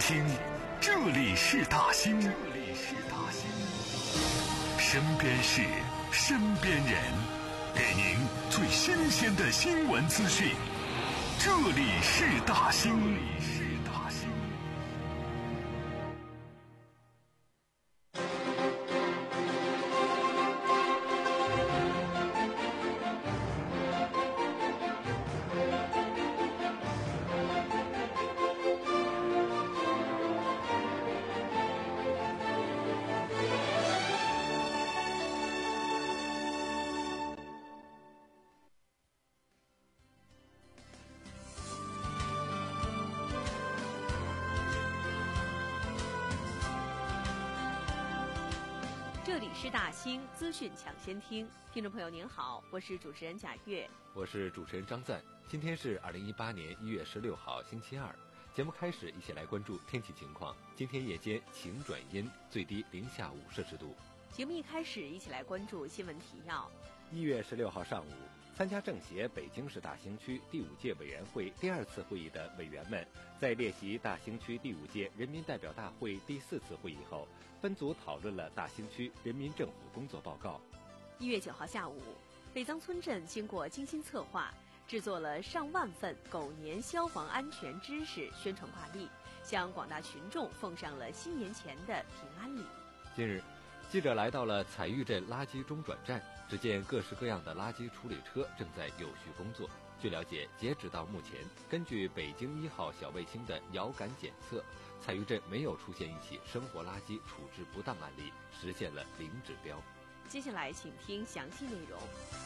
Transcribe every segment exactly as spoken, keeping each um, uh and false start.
听，这里是大兴，这里是大兴，身边事，身边人，给您最新鲜的新闻资讯。这里是大兴。 这里是大兴资讯抢先听，听众朋友您好，我是主持人贾月， 我是主持人张赞。今天是二零一八年一月十六号星期二，节目开始一起来关注天气情况。今天夜间晴转阴，最低零下五摄氏度。 节目一开始一起来关注新闻提要。 一月十六号上午，参加政协北京市大兴区第五届委员会第二次会议的委员们，在列席大兴区第五届人民代表大会第四次会议后，分组讨论了大兴区人民政府工作报告。 一月九号下午，北藏村镇经过精心策划，制作了上万份狗年消防安全知识宣传挂历，向广大群众奉上了新年前的平安礼。 近日，记者来到了彩玉镇垃圾中转站，只见各式各样的垃圾处理车正在有序工作。据了解，截止到目前，根据北京一号小卫星的遥感检测，彩玉镇没有出现一起生活垃圾处置不当案例，实现了零指标。 接下来请听详细内容。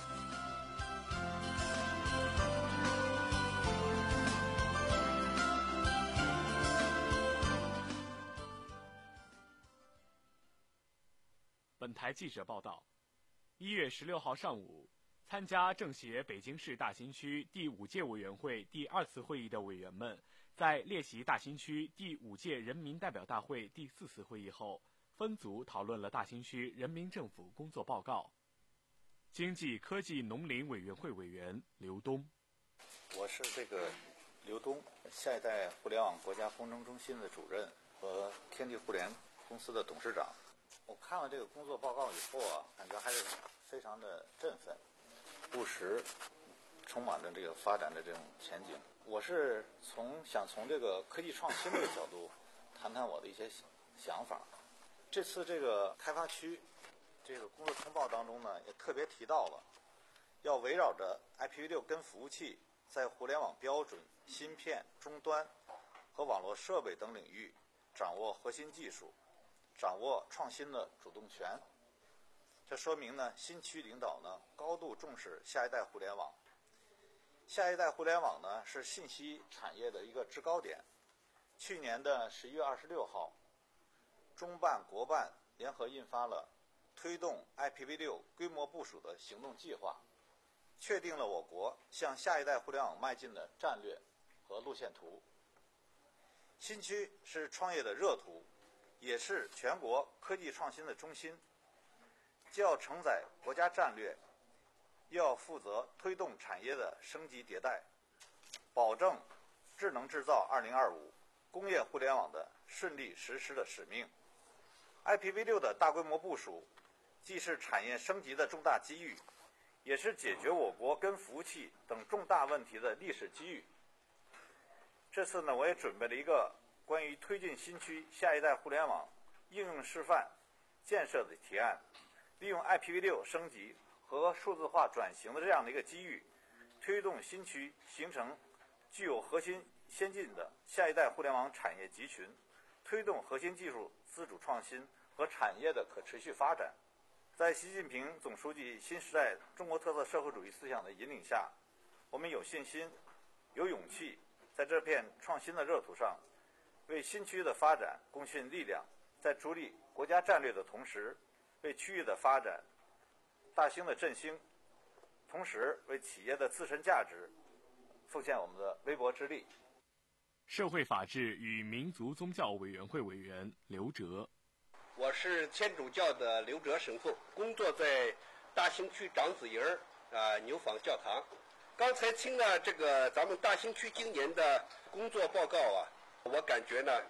本台记者报道，一月十六号上午，参加政协北京市大兴区第五届委员会第二次会议的委员们，在列席大兴区第五届人民代表大会第四次会议后，分组讨论了大兴区人民政府工作报告。经济科技农林委员会委员刘东， 我是这个刘东，下一代互联网国家工程中心的主任和天地互联公司的董事长。我看了这个工作报告以后啊，感觉还是非常的振奋、务实，充满着这个发展的这种前景。我是从想从这个科技创新这个角度谈谈我的一些想法。这次这个开发区这个工作通报当中呢，也特别提到了要围绕着 I P v 六 跟服务器在互联网标准、芯片、终端和网络设备等领域掌握核心技术，掌握创新的主动权。这说明呢，新区领导呢高度重视下一代互联网。下一代互联网呢是信息产业的一个制高点。去年的十一月二十六号，中办国办联合印发了推动 I P v 六 规模部署的行动计划，确定了我国向下一代互联网迈进的战略和路线图。新区是创业的热土，也是全国科技创新的中心，既要承载国家战略，又要负责推动产业的升级迭代，保证智能制造二零二五工业互联网的顺利实施的使命。I P v 六 的大规模部署既是产业升级的重大机遇，也是解决我国跟服务器等重大问题的历史机遇。这次呢，我也准备了一个关于推进新区下一代互联网应用示范建设的提案，利用 I P v 六 升级和数字化转型的这样的一个机遇，推动新区形成具有核心先进的下一代互联网产业集群，推动核心技术自主创新和产业的可持续发展。在习近平总书记新时代中国特色社会主义思想的引领下，我们有信心、有勇气，在这片创新的热土上，为新区的发展贡献力量，在助力国家战略的同时，为区域的发展、大兴的振兴，同时为企业的自身价值奉献我们的微薄之力。 社会法治与民族宗教委员会委员刘哲， 我是天主教的刘哲神父，工作在大兴区长子营啊牛坊教堂。刚才听了这个咱们大兴区今年的工作报告啊，我感觉呢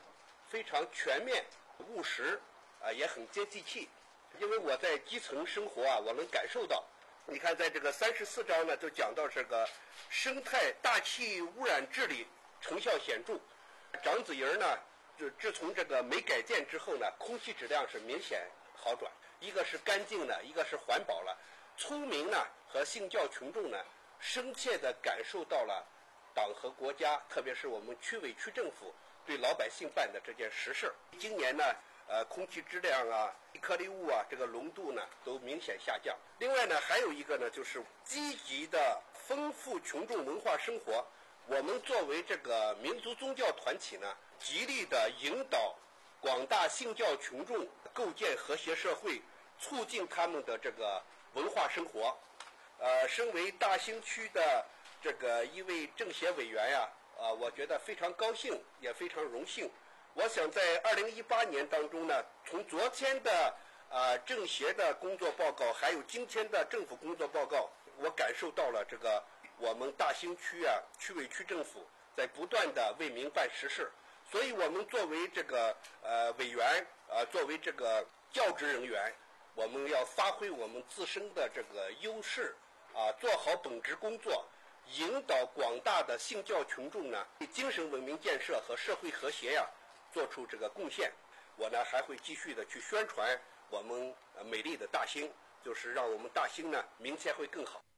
非常全面、务实，啊，也很接地气。因为我在基层生活啊，我能感受到。你看，在这个三十四章呢，就讲到这个生态大气污染治理成效显著。长子营呢，就自从这个煤改建之后呢，空气质量是明显好转。一个是干净的，一个是环保了。村民呢和信教群众呢，深切地感受到了党和国家，特别是我们区委区政府对老百姓办的这件实事。今年呢，呃，空气质量啊、颗粒物啊，这个浓度呢都明显下降。另外呢，还有一个呢，就是积极的丰富群众文化生活。我们作为这个民族宗教团体呢，极力的引导广大信教群众构建和谐社会，促进他们的这个文化生活。呃，身为大兴区的这个一位政协委员呀，啊，我觉得非常高兴，也非常荣幸。我想在二零一八年当中呢，从昨天的啊政协的工作报告，还有今天的政府工作报告，我感受到了这个我们大兴区啊区委区政府在不断的为民办实事。所以我们作为这个呃委员，呃作为这个教职人员，我们要发挥我们自身的这个优势，啊，做好本职工作，引导广大的信教群众呢，对精神文明建设和社会和谐呀，做出这个贡献。我呢还会继续的去宣传我们呃美丽的大兴，就是让我们大兴呢明天会更好。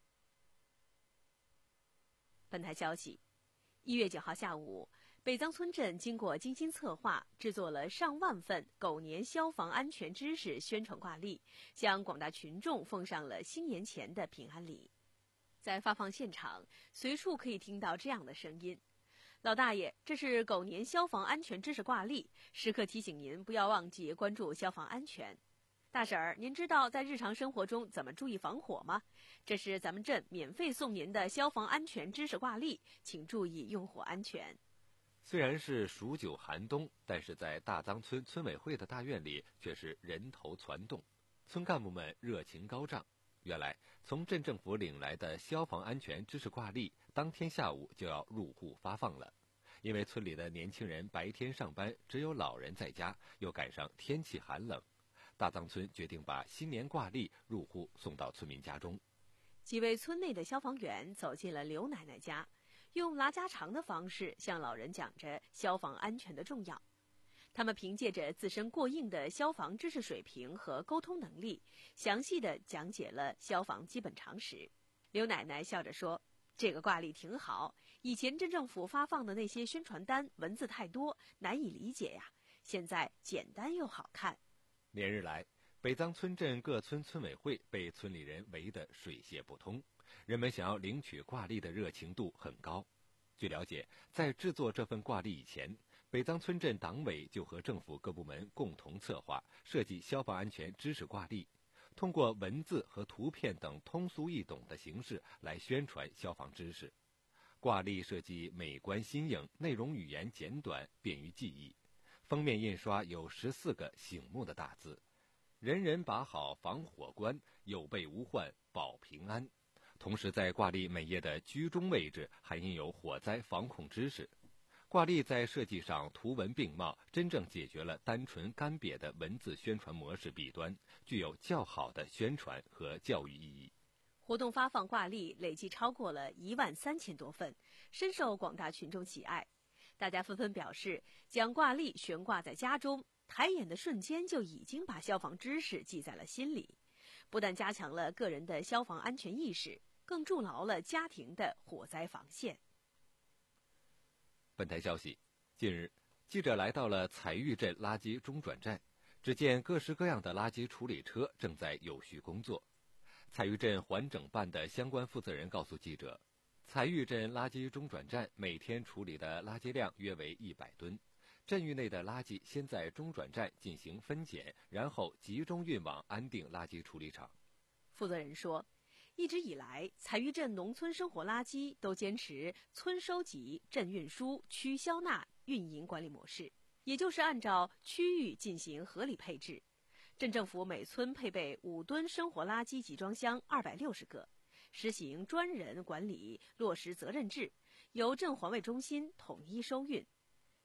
本台消息，一月九号下午，北藏村镇经过精心策划，制作了上万份狗年消防安全知识宣传挂历，向广大群众奉上了新年前的平安礼。在发放现场，随处可以听到这样的声音：“老大爷，这是狗年消防安全知识挂历，时刻提醒您不要忘记关注消防安全。”大婶儿，您知道在日常生活中怎么注意防火吗？这是咱们镇免费送您的消防安全知识挂历，请注意用火安全。 虽然是数九寒冬，但是在大藏村村委会的大院里却是人头攒动，村干部们热情高涨。原来从镇政府领来的消防安全知识挂历，当天下午就要入户发放了。因为村里的年轻人白天上班，只有老人在家，又赶上天气寒冷，大藏村决定把新年挂历入户送到村民家中。 几位村内的消防员走进了刘奶奶家，用拉家常的方式向老人讲着消防安全的重要。他们凭借着自身过硬的消防知识水平和沟通能力，详细地讲解了消防基本常识。刘奶奶笑着说：“这个挂历挺好，以前镇政府发放的那些宣传单文字太多，难以理解呀，现在简单又好看。” 连日来，北藏村镇各村村委会被村里人围得水泄不通，人们想要领取挂历的热情度很高。据了解，在制作这份挂历以前，北藏村镇党委就和政府各部门共同策划设计消防安全知识挂历，通过文字和图片等通俗易懂的形式来宣传消防知识。挂历设计美观新颖，内容语言简短，便于记忆。封面印刷有十四个醒目的大字：人人把好防火关，有备无患保平安。同时在挂历每页的居中位置还印有火灾防控知识。挂历在设计上图文并茂，真正解决了单纯干瘪的文字宣传模式弊端，具有较好的宣传和教育意义。 活动发放挂历累计超过了一万三千多份，深受广大群众喜爱。大家纷纷表示，将挂历悬挂在家中，抬眼的瞬间就已经把消防知识记在了心里，不但加强了个人的消防安全意识，更筑牢了家庭的火灾防线。 本台消息，近日，记者来到了彩玉镇垃圾中转站，只见各式各样的垃圾处理车正在有序工作。彩玉镇环整办的相关负责人告诉记者，彩玉镇垃圾中转站每天处理的垃圾量约为一百吨，镇域内的垃圾先在中转站进行分拣，然后集中运往安定垃圾处理厂。 负责人说，一直以来，彩玉镇农村生活垃圾都坚持村收集、镇运输、区消纳、运营管理模式，也就是按照区域进行合理配置。镇政府每村配备五吨生活垃圾集装箱二百六十个，实行专人管理，落实责任制，由镇环卫中心统一收运。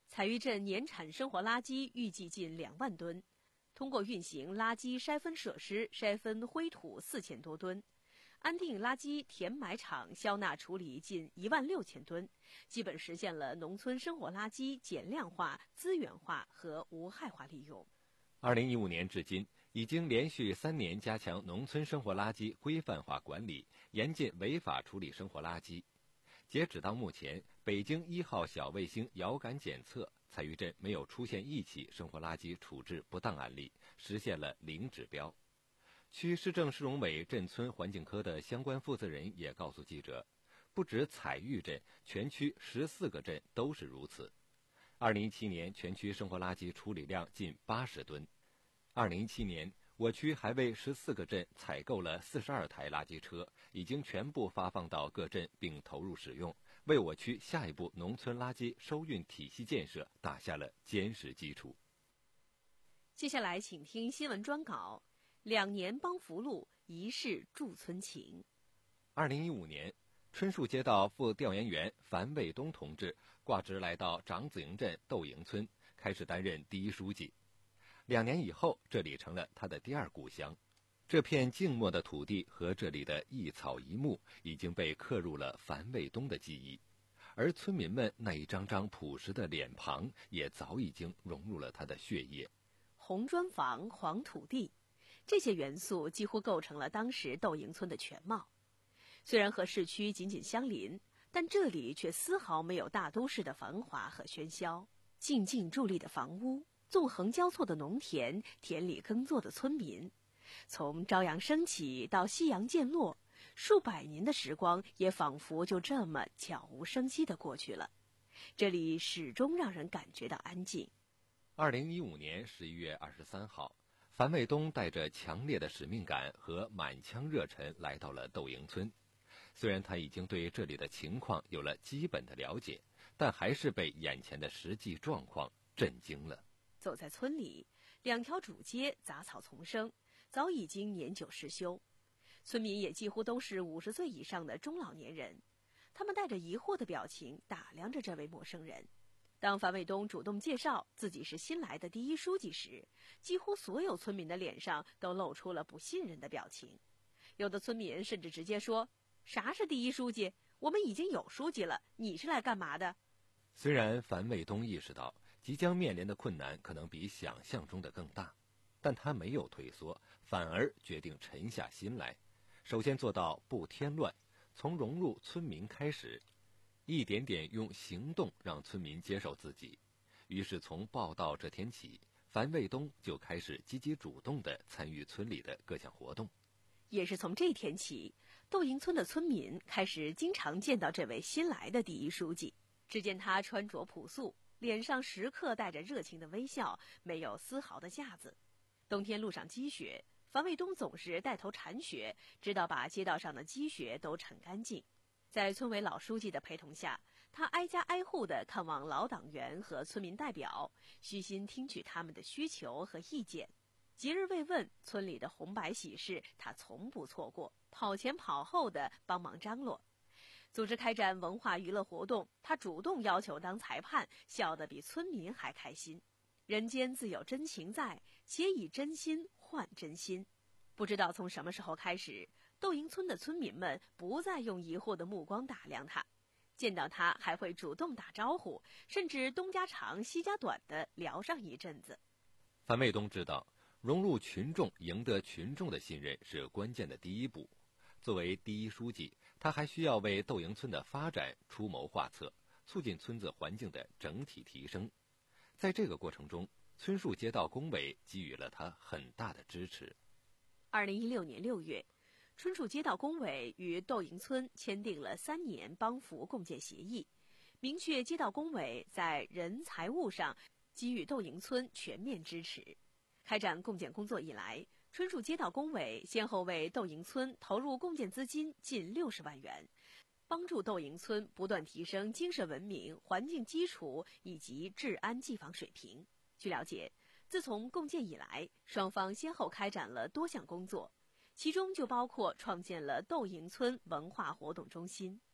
采玉镇年产生活垃圾预计近两万吨，通过运行垃圾筛分设施筛分灰土四千多吨，安定垃圾填埋场消纳处理近一万六千吨，基本实现了农村生活垃圾减量化、资源化和无害化利用。 二零一五年至今，已经连续三年加强农村生活垃圾规范化管理，严禁违法处理生活垃圾。截止到目前，北京一号小卫星遥感检测，采玉镇没有出现一起生活垃圾处置不当案例，实现了零指标。区市政市容委镇村环境科的相关负责人也告诉记者，不止采玉镇，全区十四个镇都是如此。二零一七年，全区生活垃圾处理量近八十吨。二零一七年，我区还为十四个镇采购了四十二台垃圾车，已经全部发放到各镇并投入使用，为我区下一步农村垃圾收运体系建设打下了坚实基础。 接下来，请听新闻专稿：两年帮扶路，一世助村情。 二零一五年，春树街道副调研员樊卫东同志挂职来到长子营镇窦营村，开始担任第一书记。两年以后，这里成了他的第二故乡。这片静默的土地和这里的一草一木已经被刻入了樊卫东的记忆，而村民们那一张张朴实的脸庞也早已经融入了他的血液。 红砖房、黄土地，这些元素几乎构成了当时窦营村的全貌。虽然和市区紧紧相邻，但这里却丝毫没有大都市的繁华和喧嚣。静静伫立的房屋，纵横交错的农田，田里耕作的村民，从朝阳升起到夕阳渐落，数百年的时光也仿佛就这么悄无声息地过去了。这里始终让人感觉到安静。 二零一五年十一月二十三号，樊卫东带着强烈的使命感和满腔热忱来到了窦营村。虽然他已经对这里的情况有了基本的了解，但还是被眼前的实际状况震惊了。 走在村里，两条主街杂草丛生，早已经年久失修。村民也几乎都是五十岁以上的中老年人，他们带着疑惑的表情打量着这位陌生人。当樊卫东主动介绍自己是新来的第一书记时，几乎所有村民的脸上都露出了不信任的表情。有的村民甚至直接说：“啥是第一书记？我们已经有书记了，你是来干嘛的？” 虽然樊卫东意识到即将面临的困难可能比想象中的更大，但他没有退缩，反而决定沉下心来，首先做到不添乱，从融入村民开始，一点点用行动让村民接受自己。于是从报到这天起，樊卫东就开始积极主动地参与村里的各项活动。 也是从这天起，窦营村的村民开始经常见到这位新来的第一书记。只见他穿着朴素，脸上时刻带着热情的微笑，没有丝毫的架子。冬天路上积雪，樊卫东总是带头铲雪，直到把街道上的积雪都铲干净。在村委老书记的陪同下，他挨家挨户地看望老党员和村民代表，虚心听取他们的需求和意见。节日慰问，村里的红白喜事，他从不错过，跑前跑后地帮忙张罗。组织开展文化娱乐活动，他主动要求当裁判，笑得比村民还开心。人间自有真情在，且以真心换真心。不知道从什么时候开始，窦营村的村民们不再用疑惑的目光打量他，见到他还会主动打招呼，甚至东家长西家短地聊上一阵子。 樊卫东知道，融入群众、赢得群众的信任是关键的第一步。作为第一书记，他还需要为窦营村的发展出谋划策，促进村子环境的整体提升。在这个过程中，村树街道工委给予了他很大的支持。 二零一六年六月，春树街道工委与窦营村签订了三年帮扶共建协议，明确街道工委在人财物上给予窦营村全面支持。开展共建工作以来，春树街道工委先后为窦营村投入共建资金近六十万元，帮助窦营村不断提升精神文明、环境基础以及治安技防水平。据了解，自从共建以来，双方先后开展了多项工作，其中就包括创建了窦营村文化活动中心。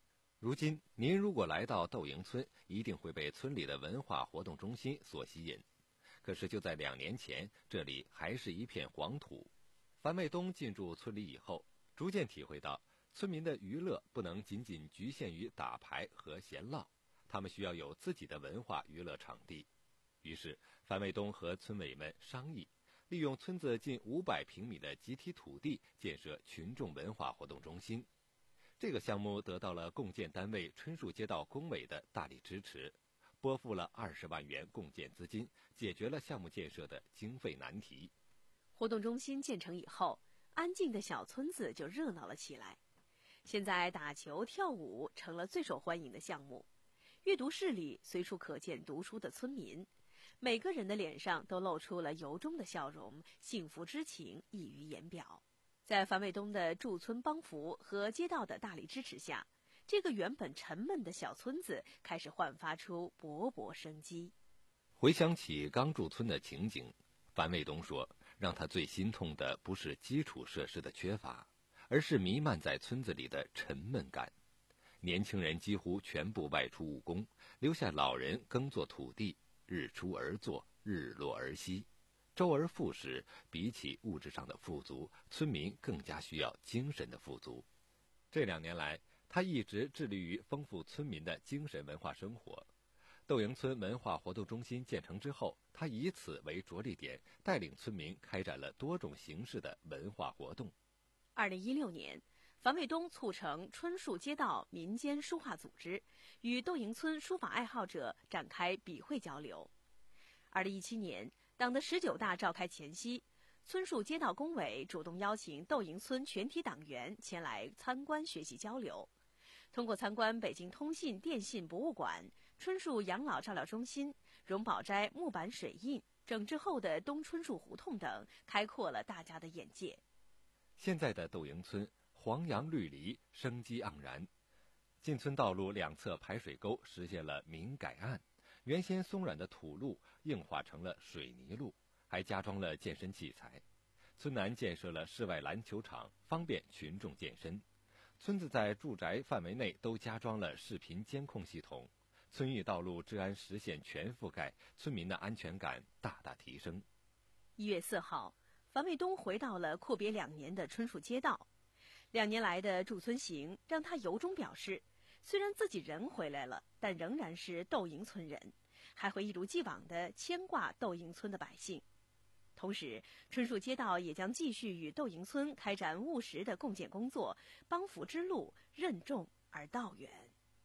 如今您如果来到窦营村，一定会被村里的文化活动中心所吸引。可是就在两年前，这里还是一片黄土。樊卫东进驻村里以后，逐渐体会到村民的娱乐不能仅仅局限于打牌和闲唠，他们需要有自己的文化娱乐场地。于是樊卫东和村委们商议，利用村子近五百平米的集体土地建设群众文化活动中心。这个项目得到了共建单位春树街道工委的大力支持，拨付了二十万元共建资金，解决了项目建设的经费难题。 活动中心建成以后，安静的小村子就热闹了起来。现在打球跳舞成了最受欢迎的项目，阅读室里随处可见读书的村民，每个人的脸上都露出了由衷的笑容，幸福之情溢于言表。在樊卫东的驻村帮扶和街道的大力支持下，这个原本沉闷的小村子开始焕发出勃勃生机。 回想起刚驻村的情景，樊卫东说，让他最心痛的不是基础设施的缺乏，而是弥漫在村子里的沉闷感。年轻人几乎全部外出务工，留下老人耕作土地，日出而作，日落而息，周而复始。比起物质上的富足，村民更加需要精神的富足。这两年来，他一直致力于丰富村民的精神文化生活。窦营村文化活动中心建成之后，他以此为着力点，带领村民开展了多种形式的文化活动。 二零一六年，樊卫东促成春树街道民间书画组织，与窦营村书法爱好者展开笔会交流。二零一七年，党的十九大召开前夕，村树街道工委主动邀请窦营村全体党员前来参观学习交流。通过参观北京通信电信博物馆、春树养老照料中心、荣宝斋木板水印、整治后的东春树胡同等，开阔了大家的眼界。 现在的窦营村黄杨绿篱，生机盎然。进村道路两侧排水沟实现了明改暗，原先松软的土路硬化成了水泥路，还加装了健身器材。村南建设了室外篮球场，方便群众健身。村子在住宅范围内都加装了视频监控系统，村域道路治安实现全覆盖，村民的安全感大大提升。 一月四号，樊卫东回到了阔别两年的春树街道。两年来的驻村行让他由衷表示，虽然自己人回来了，但仍然是窦营村人，还会一如既往地牵挂窦营村的百姓。同时，春树街道也将继续与窦营村开展务实的共建工作，帮扶之路任重而道远。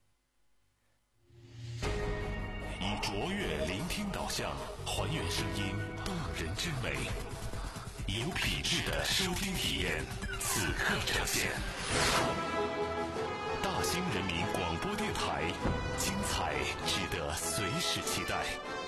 以卓越聆听导向，还原声音动人之美，有品质的收听体验，此刻呈现。大兴人民广播电台，精彩值得随时期待。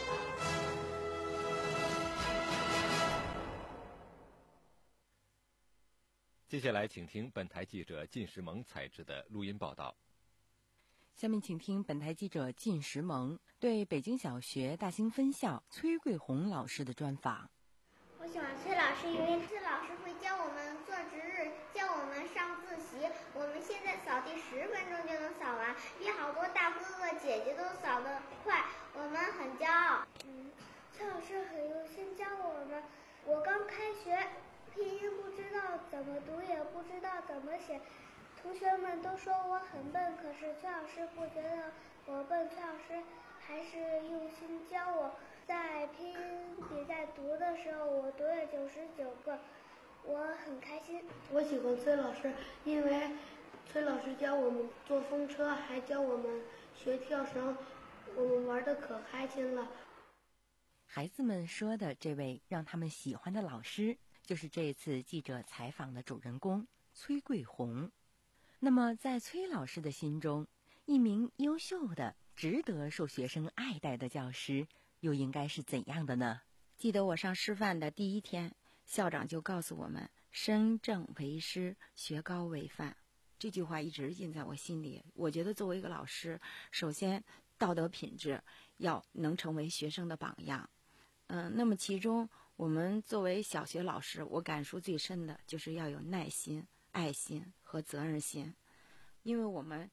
接下来请听本台记者靳时萌采制的录音报道。 下面请听本台记者靳时萌对北京小学大兴分校崔桂红老师的专访。 我喜欢崔老师，因为崔老师会教我们做值日，教我们上自习。我们现在扫地十分钟就能扫完，比好多大哥哥姐姐都扫得快，我们很骄傲。嗯，崔老师很用心教我们。我刚开学，拼音不知道怎么读，也不知道怎么写，同学们都说我很笨，可是崔老师不觉得我笨，崔老师还是用心教我。在拼音比赛读的时候，我读了九十九个，我很开心。 我喜欢崔老师，因为崔老师教我们坐风车，还教我们学跳绳，我们玩得可开心了。 孩子们说的这位让他们喜欢的老师，就是这次记者采访的主人公崔桂红。那么在崔老师的心中，一名优秀的值得受学生爱戴的教师又应该是怎样的呢？ 记得我上师范的第一天，校长就告诉我们，身正为师，学高为范。这句话一直印在我心里。我觉得作为一个老师，首先道德品质要能成为学生的榜样。嗯，那么其中我们作为小学老师，我感触最深的就是要有耐心、爱心和责任心。因为我们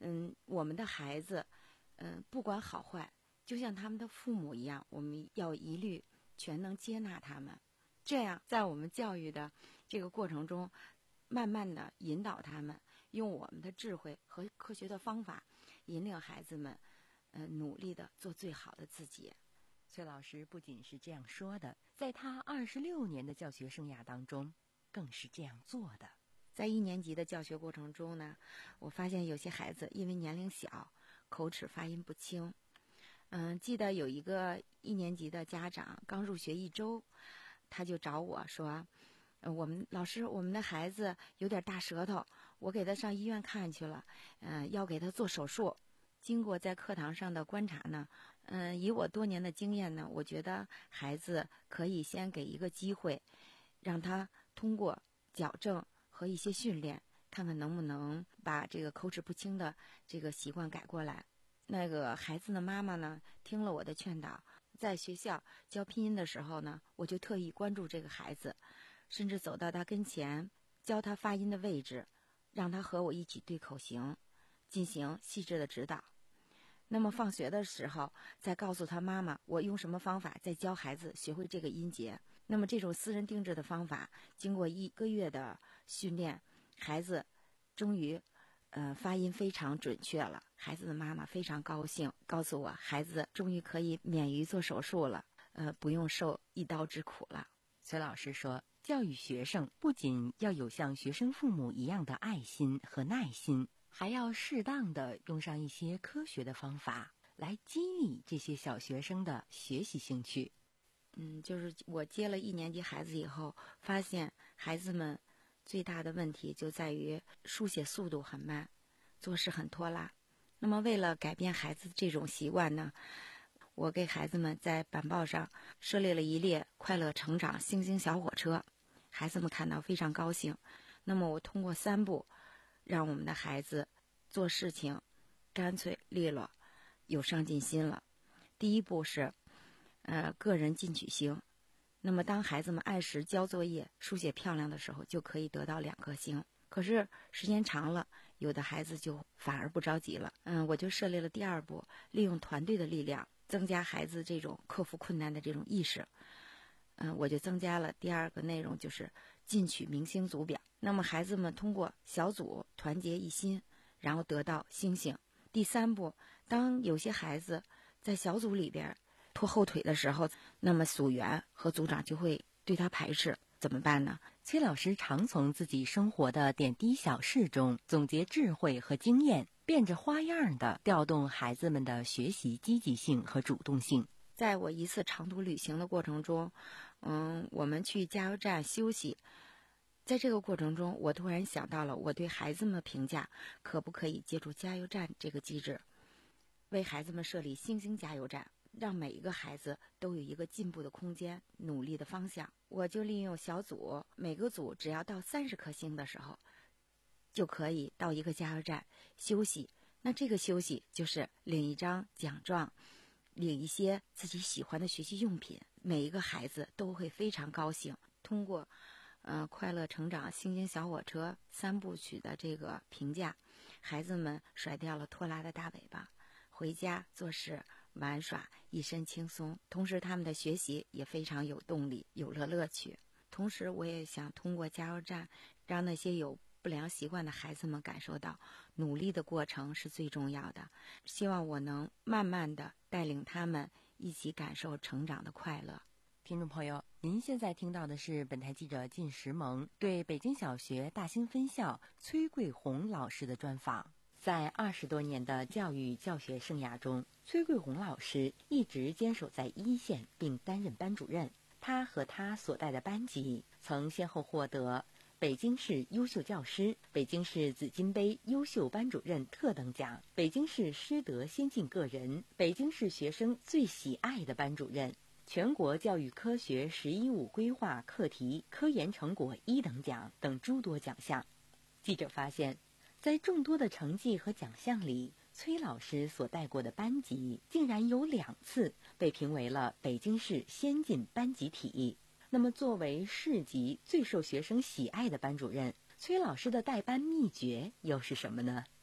嗯，我们的孩子，嗯，不管好坏，就像他们的父母一样，我们要一律全能接纳他们。这样，在我们教育的这个过程中，慢慢的引导他们，用我们的智慧和科学的方法，引领孩子们，呃，努力的做最好的自己。 崔老师不仅是这样说的，在他二十六年的教学生涯当中，更是这样做的。 在一年级的教学过程中呢，我发现有些孩子因为年龄小，口齿发音不清。嗯，记得有一个一年级的家长刚入学一周，他就找我说，呃、我们老师，我们的孩子有点大舌头，我给他上医院看去了，嗯、呃，要给他做手术。经过在课堂上的观察呢，嗯、呃，以我多年的经验呢，我觉得孩子可以先给一个机会，让他通过矫正和一些训练，看看能不能把这个口齿不清的这个习惯改过来。那个孩子的妈妈呢，听了我的劝导，在学校教拼音的时候呢，我就特意关注这个孩子，甚至走到他跟前，教他发音的位置，让他和我一起对口型，进行细致的指导。那么放学的时候，再告诉他妈妈我用什么方法再教孩子学会这个音节。那么这种私人定制的方法，经过一个月的训练，孩子终于呃发音非常准确了。孩子的妈妈非常高兴，告诉我孩子终于可以免于做手术了，呃不用受一刀之苦了。 崔老师说，教育学生不仅要有像学生父母一样的爱心和耐心，还要适当的用上一些科学的方法来激励这些小学生的学习兴趣。 嗯，就是我接了一年级孩子以后，发现孩子们最大的问题就在于书写速度很慢，做事很拖拉。那么为了改变孩子这种习惯呢，我给孩子们在板报上设立了一列快乐成长星星小火车，孩子们看到非常高兴。那么我通过三步，让我们的孩子做事情干脆利落，有上进心了。第一步是呃，个人进取星。那么当孩子们按时交作业，书写漂亮的时候，就可以得到两颗星。可是时间长了，有的孩子就反而不着急了。嗯，我就设立了第二步，利用团队的力量，增加孩子这种克服困难的这种意识。嗯，我就增加了第二个内容，就是进取明星组表。那么孩子们通过小组团结一心，然后得到星星。第三步，当有些孩子在小组里边拖后腿的时候，那么组员和组长就会对他排斥，怎么办呢？ 崔老师常从自己生活的点滴小事中总结智慧和经验，变着花样的调动孩子们的学习积极性和主动性。 在我一次长途旅行的过程中，嗯，我们去加油站休息。在这个过程中，我突然想到了我对孩子们的评价，可不可以借助加油站这个机制，为孩子们设立星星加油站，让每一个孩子都有一个进步的空间，努力的方向。我就利用小组，每个组只要到三十颗星的时候，就可以到一个加油站休息。那这个休息就是领一张奖状，领一些自己喜欢的学习用品，每一个孩子都会非常高兴。通过呃快乐成长星星小火车三部曲的这个评价，孩子们甩掉了拖拉的大尾巴，回家做事玩耍一身轻松，同时他们的学习也非常有动力，有了乐趣。同时我也想通过加油站，让那些有不良习惯的孩子们感受到努力的过程是最重要的，希望我能慢慢的带领他们一起感受成长的快乐。 听众朋友，您现在听到的是本台记者靳石萌对北京小学大兴分校崔桂红老师的专访。在二十多年的教育教学生涯中，崔桂红老师一直坚守在一线，并担任班主任。他和他所带的班级曾先后获得北京市优秀教师、北京市紫金杯优秀班主任特等奖、北京市师德先进个人、北京市学生最喜爱的班主任、全国教育科学“十一五”规划课题科研成果一等奖等诸多奖项。记者发现，在众多的成绩和奖项里，崔老师所带过的班级竟然有两次被评为了北京市先进班集体。那么作为市级最受学生喜爱的班主任，崔老师的带班秘诀又是什么呢？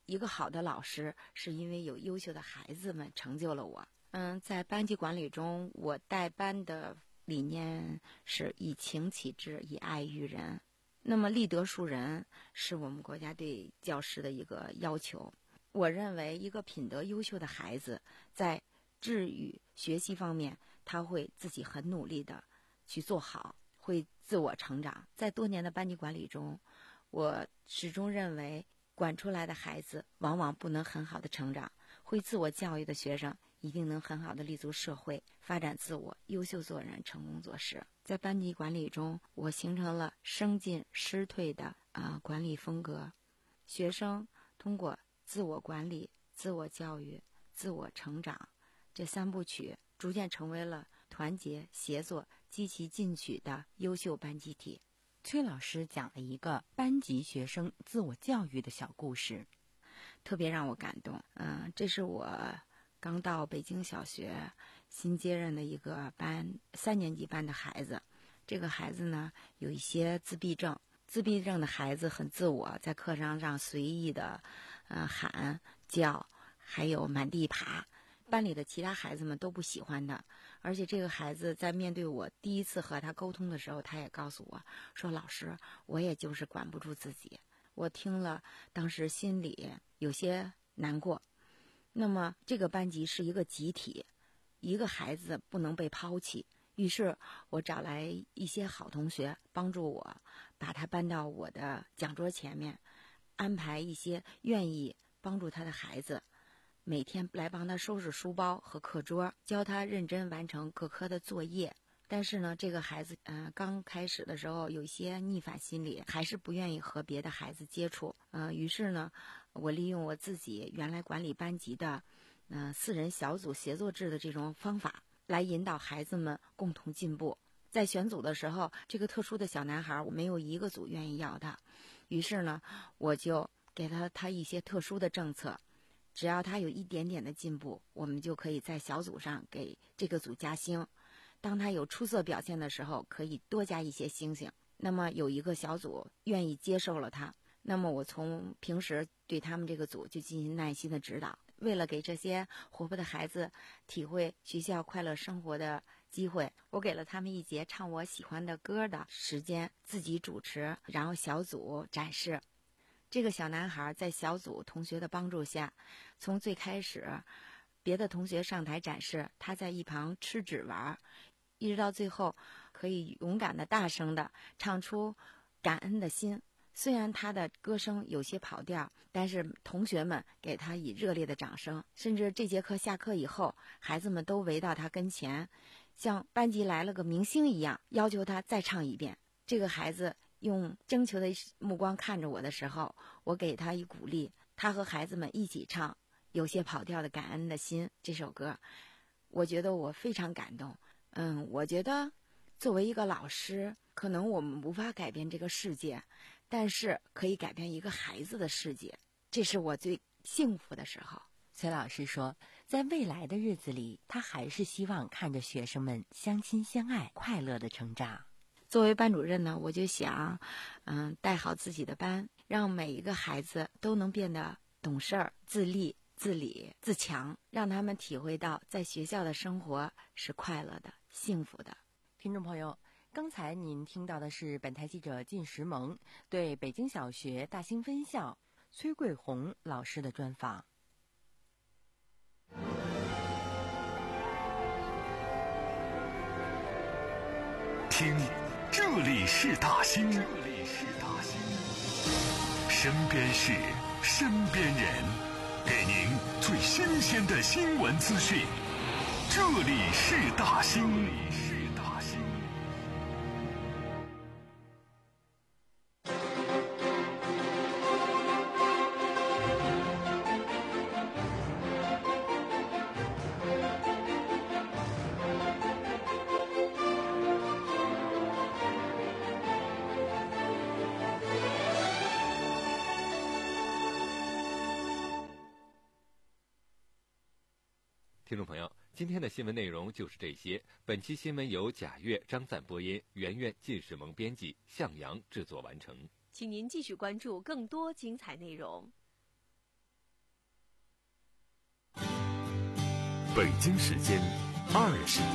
一个好的老师，是因为有优秀的孩子们成就了我。嗯，在班级管理中，我带班的理念是以情启之，以爱育人。那么立德树人是我们国家对教师的一个要求。我认为一个品德优秀的孩子，在智育学习方面，他会自己很努力的去做好，会自我成长。在多年的班级管理中，我始终认为管出来的孩子往往不能很好的成长，会自我教育的学生一定能很好的立足社会，发展自我，优秀做人，成功做事。在班级管理中，我形成了生进师退的啊、呃、管理风格。学生通过自我管理、自我教育、自我成长这三部曲，逐渐成为了团结协作、积极进取的优秀班集体。 崔老师讲了一个班级学生自我教育的小故事， 特别让我感动。嗯、呃，这是我刚到北京小学新接任的一个班三年级班的孩子。这个孩子呢有一些自闭症，自闭症的孩子很自我，在课堂上随意的呃喊叫，还有满地爬。班里的其他孩子们都不喜欢他，而且这个孩子在面对我第一次和他沟通的时候，他也告诉我说，老师，我也就是管不住自己。我听了当时心里有些难过。那么这个班级是一个集体，一个孩子不能被抛弃，于是我找来一些好同学帮助我把他搬到我的讲桌前面，安排一些愿意帮助他的孩子，每天来帮他收拾书包和课桌，教他认真完成各科的作业。但是呢，这个孩子呃刚开始的时候有一些逆反心理，还是不愿意和别的孩子接触。呃，于是呢，我利用我自己原来管理班级的呃四人小组协作制的这种方法，来引导孩子们共同进步。在选组的时候，这个特殊的小男孩，我没有一个组愿意要他，于是呢，我就给他他一些特殊的政策。只要他有一点点的进步，我们就可以在小组上给这个组加星。当他有出色表现的时候，可以多加一些星星。那么有一个小组愿意接受了他，那么我从平时对他们这个组就进行耐心的指导。为了给这些活泼的孩子体会学校快乐生活的机会，我给了他们一节唱我喜欢的歌的时间，自己主持，然后小组展示。这个小男孩在小组同学的帮助下，从最开始别的同学上台展示，他在一旁吃纸玩，一直到最后可以勇敢的大声的唱出感恩的心。虽然他的歌声有些跑调，但是同学们给他以热烈的掌声，甚至这节课下课以后，孩子们都围到他跟前，像班级来了个明星一样，要求他再唱一遍。这个孩子用征求的目光看着我的时候，我给他以鼓励，他和孩子们一起唱有些跑调的感恩的心这首歌，我觉得我非常感动。嗯，我觉得作为一个老师，可能我们无法改变这个世界，但是可以改变一个孩子的世界，这是我最幸福的时候。 崔老师说，在未来的日子里，他还是希望看着学生们相亲相爱，快乐的成长。 作为班主任呢，我就想嗯，带好自己的班，让每一个孩子都能变得懂事儿、自立、自理、自强，让他们体会到在学校的生活是快乐的、幸福的。 听众朋友，刚才您听到的是本台记者靳石萌对北京小学大兴分校崔桂红老师的专访。 听，这里是大兴，这里是大兴，身边事，身边人，给您最新鲜的新闻资讯。这里是大兴，这里是大兴。 听众朋友，今天的新闻内容就是这些。本期新闻由贾月、张赞播音，圆圆、靳世萌编辑，向阳制作完成。 请您继续关注更多精彩内容。 北京时间二十点。